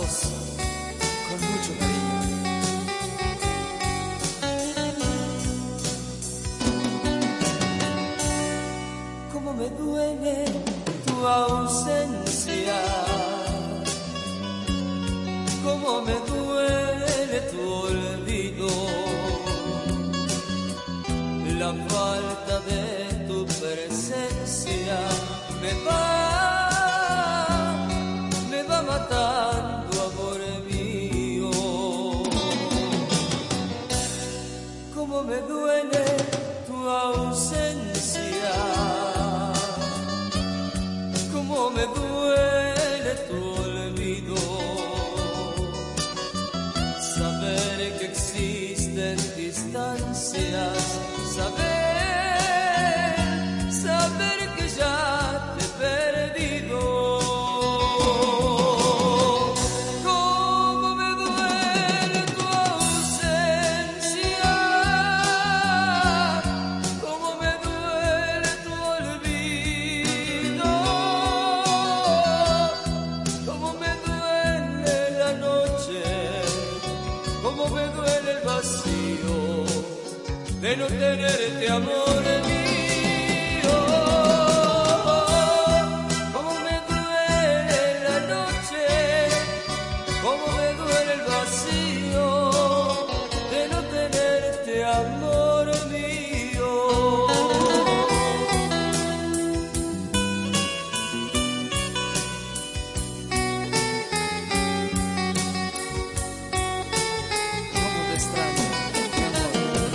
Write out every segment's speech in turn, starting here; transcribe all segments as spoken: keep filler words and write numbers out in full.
cantamos con mucho cariño. Cómo me duele tu ausencia, cómo me duele tu olvido, la falta de tu presencia me va, me va matando, amor mío. Cómo me duele tu ausencia, cómo me duele tu olvido, saber que existen distancias, saber, saber que ya te he perdido. Cómo me duele tu ausencia, cómo me duele tu olvido, cómo me duele la noche, cómo me duele el vacío de no tenerte, amor mío. Cómo me duele la noche, cómo me duele el vacío de no tenerte, amor mío. Cómo te extraño, mi amor.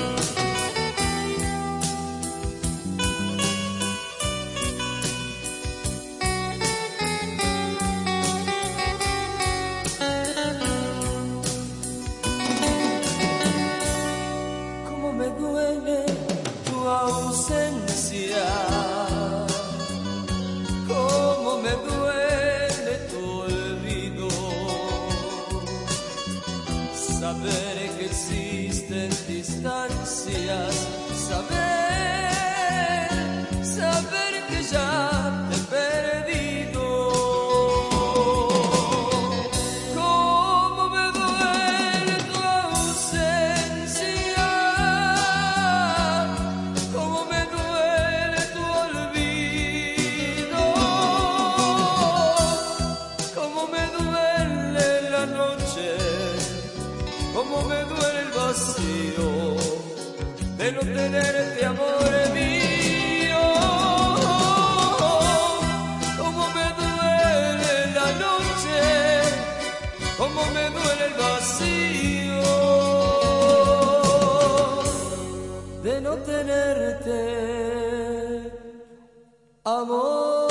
Cómo me duele tu ausencia, cómo me duele tu olvido, saber que existen distancias, saber, saber que ya te he perdido. Cómo me duele tu ausencia, cómo me duele tu olvido, cómo me duele la noche, cómo me duele el vacío de no tenerte, amor mío. Cómo me duele la noche, cómo me duele el vacío de no tenerte, amor.